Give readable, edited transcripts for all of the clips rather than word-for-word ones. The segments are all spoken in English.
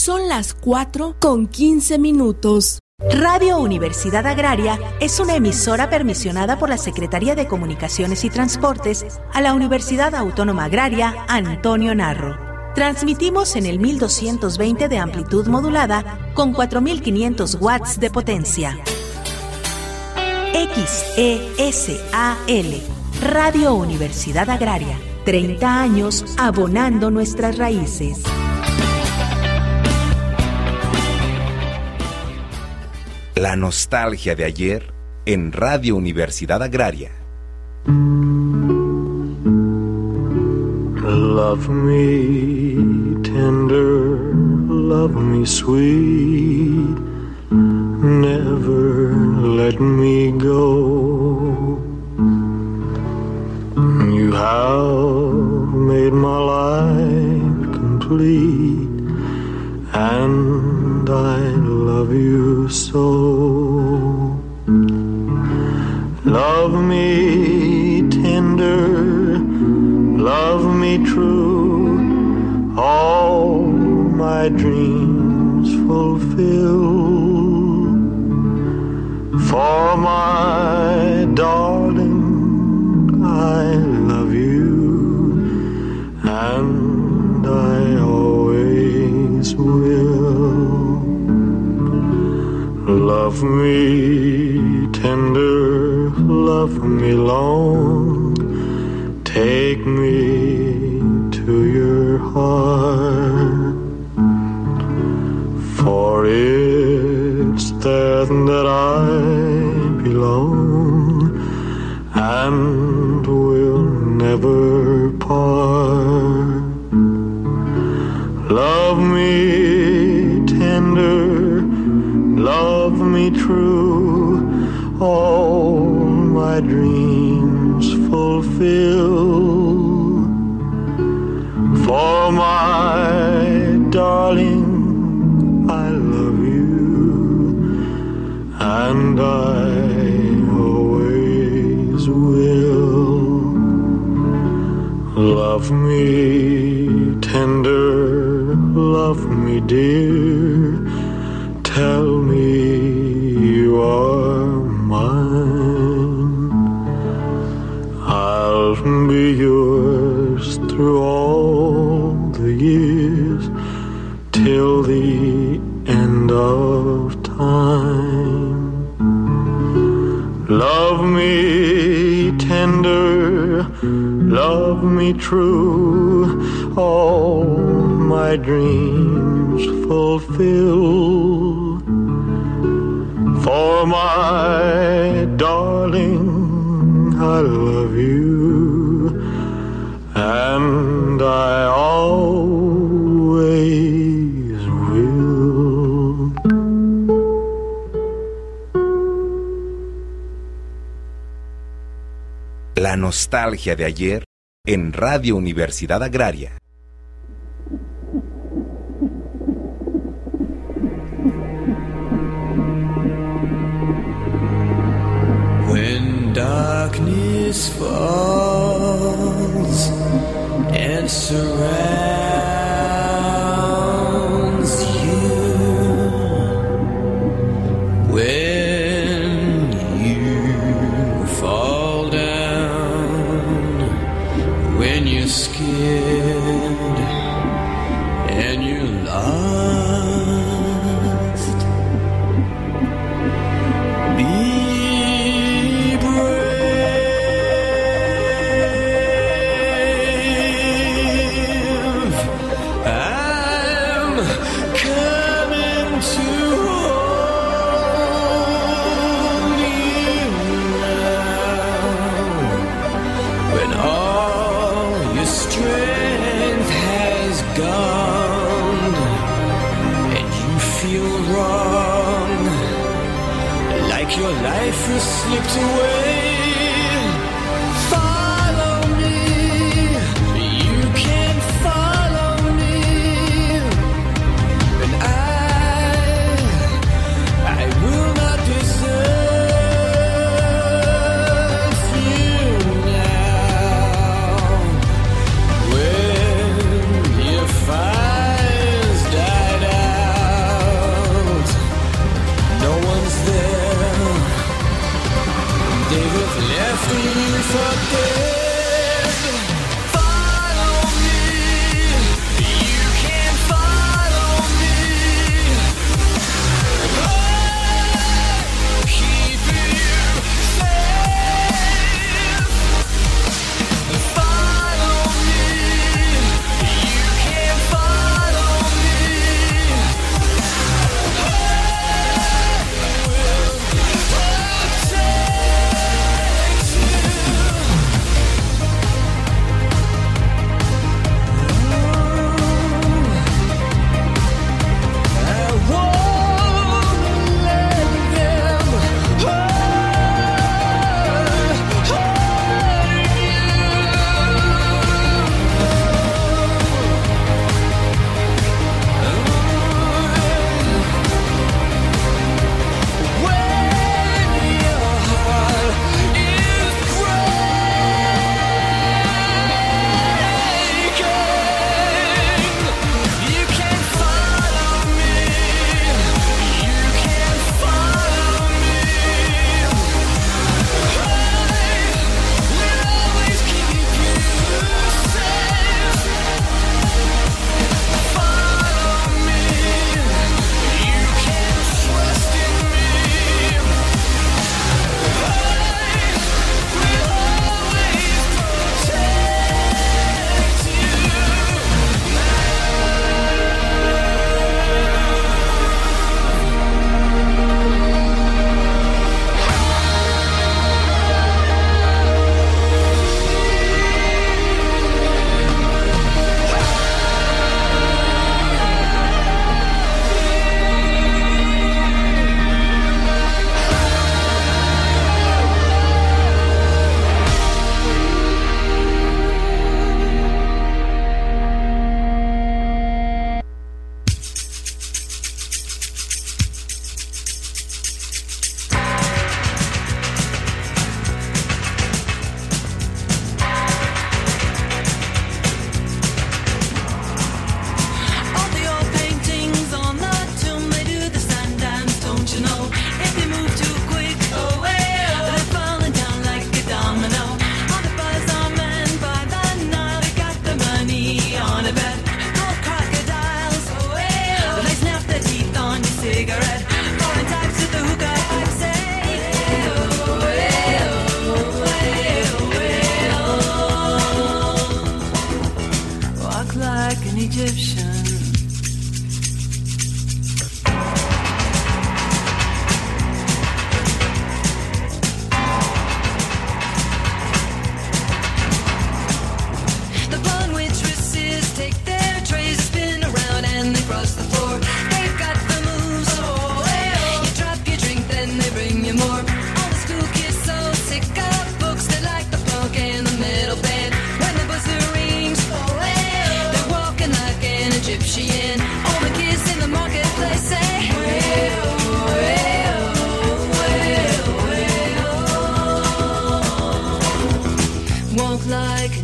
Son las 4:15. Radio Universidad Agraria es una emisora permisionada por la Secretaría de Comunicaciones y Transportes a la Universidad Autónoma Agraria Antonio Narro. Transmitimos en el 1220 de amplitud modulada con 4500 watts de potencia. XESAL, Radio Universidad Agraria, 30 años abonando nuestras raíces. La nostalgia de ayer en Radio Universidad Agraria. Love me tender, love me sweet, never let me go. You have made my life complete, and I love you so. Love me tender, love me true, all my dreams fulfill. For my darling, I love you, and I always will. Love me tender, love me long, take me to your heart, for it's there that I belong and will never part. Love me tender, love me true, all my dreams fulfill. For my darling, I love you, and I always will. Love me tender, love me dear, tell me you are mine. I'll be yours through all the years, till the end of time. Love me tender, love me true, all my dreams fulfill. For my darling, I love you, and I always will. La nostalgia de ayer en Radio Universidad Agraria. When darkness falls and surrounds you, when you fall down, when you're scared and you're lost, be your life has slipped away. Follow me, you can follow me, and I will not desert you now. When your fires die down,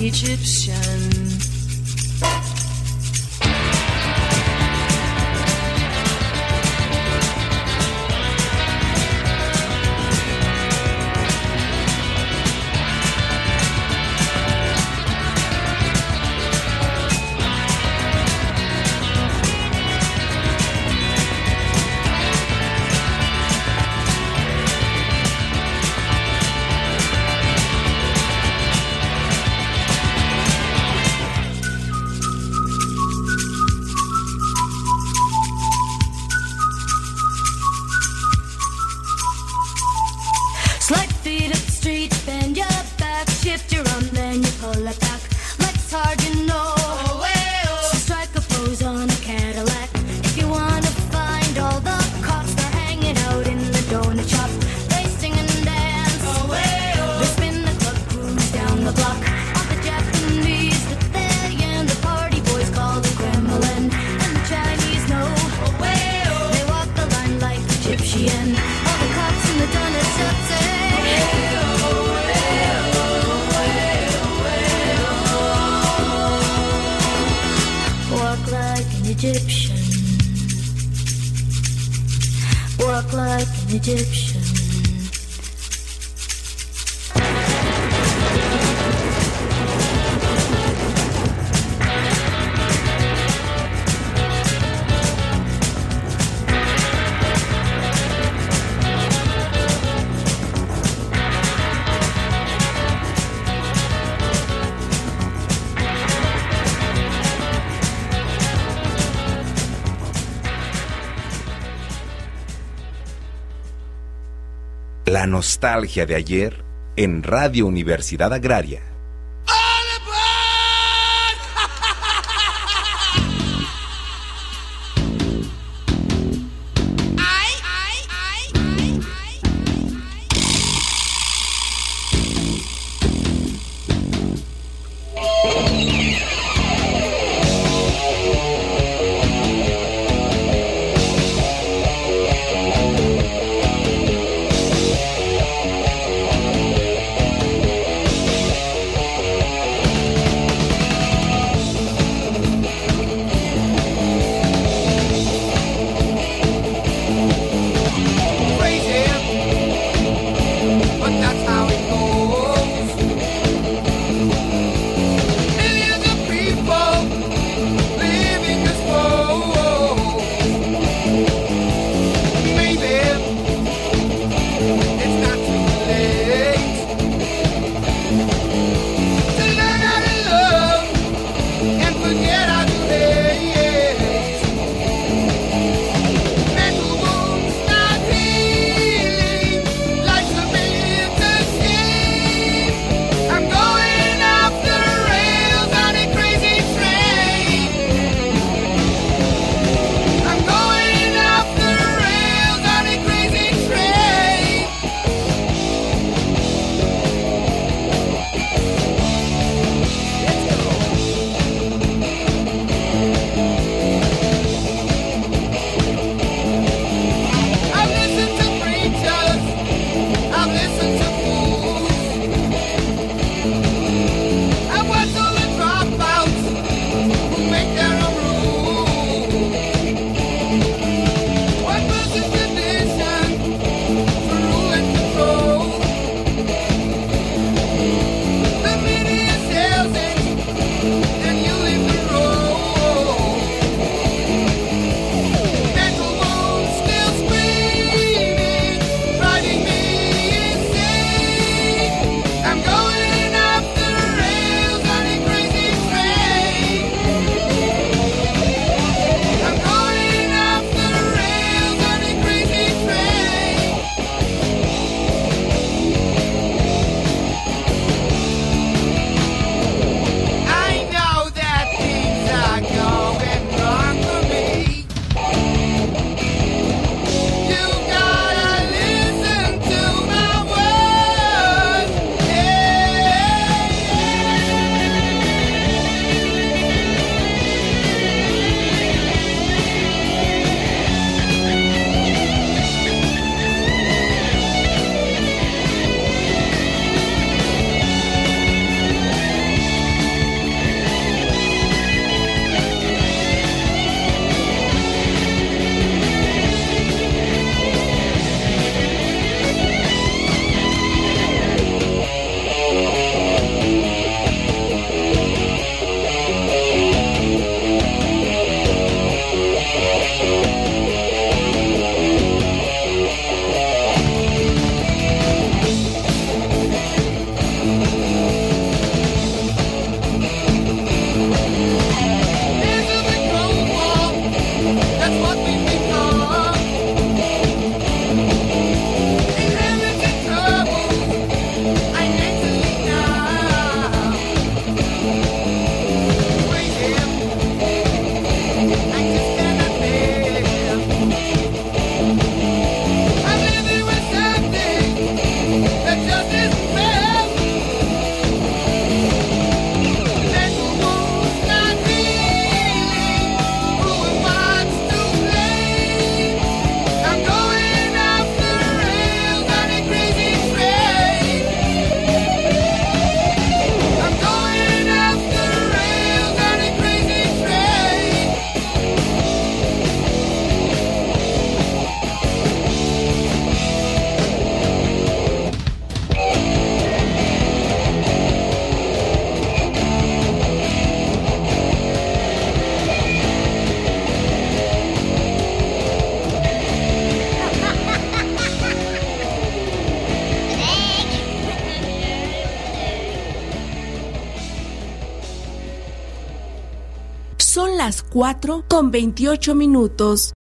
Egyptian. La nostalgia de ayer en Radio Universidad Agraria. Son las 4:28.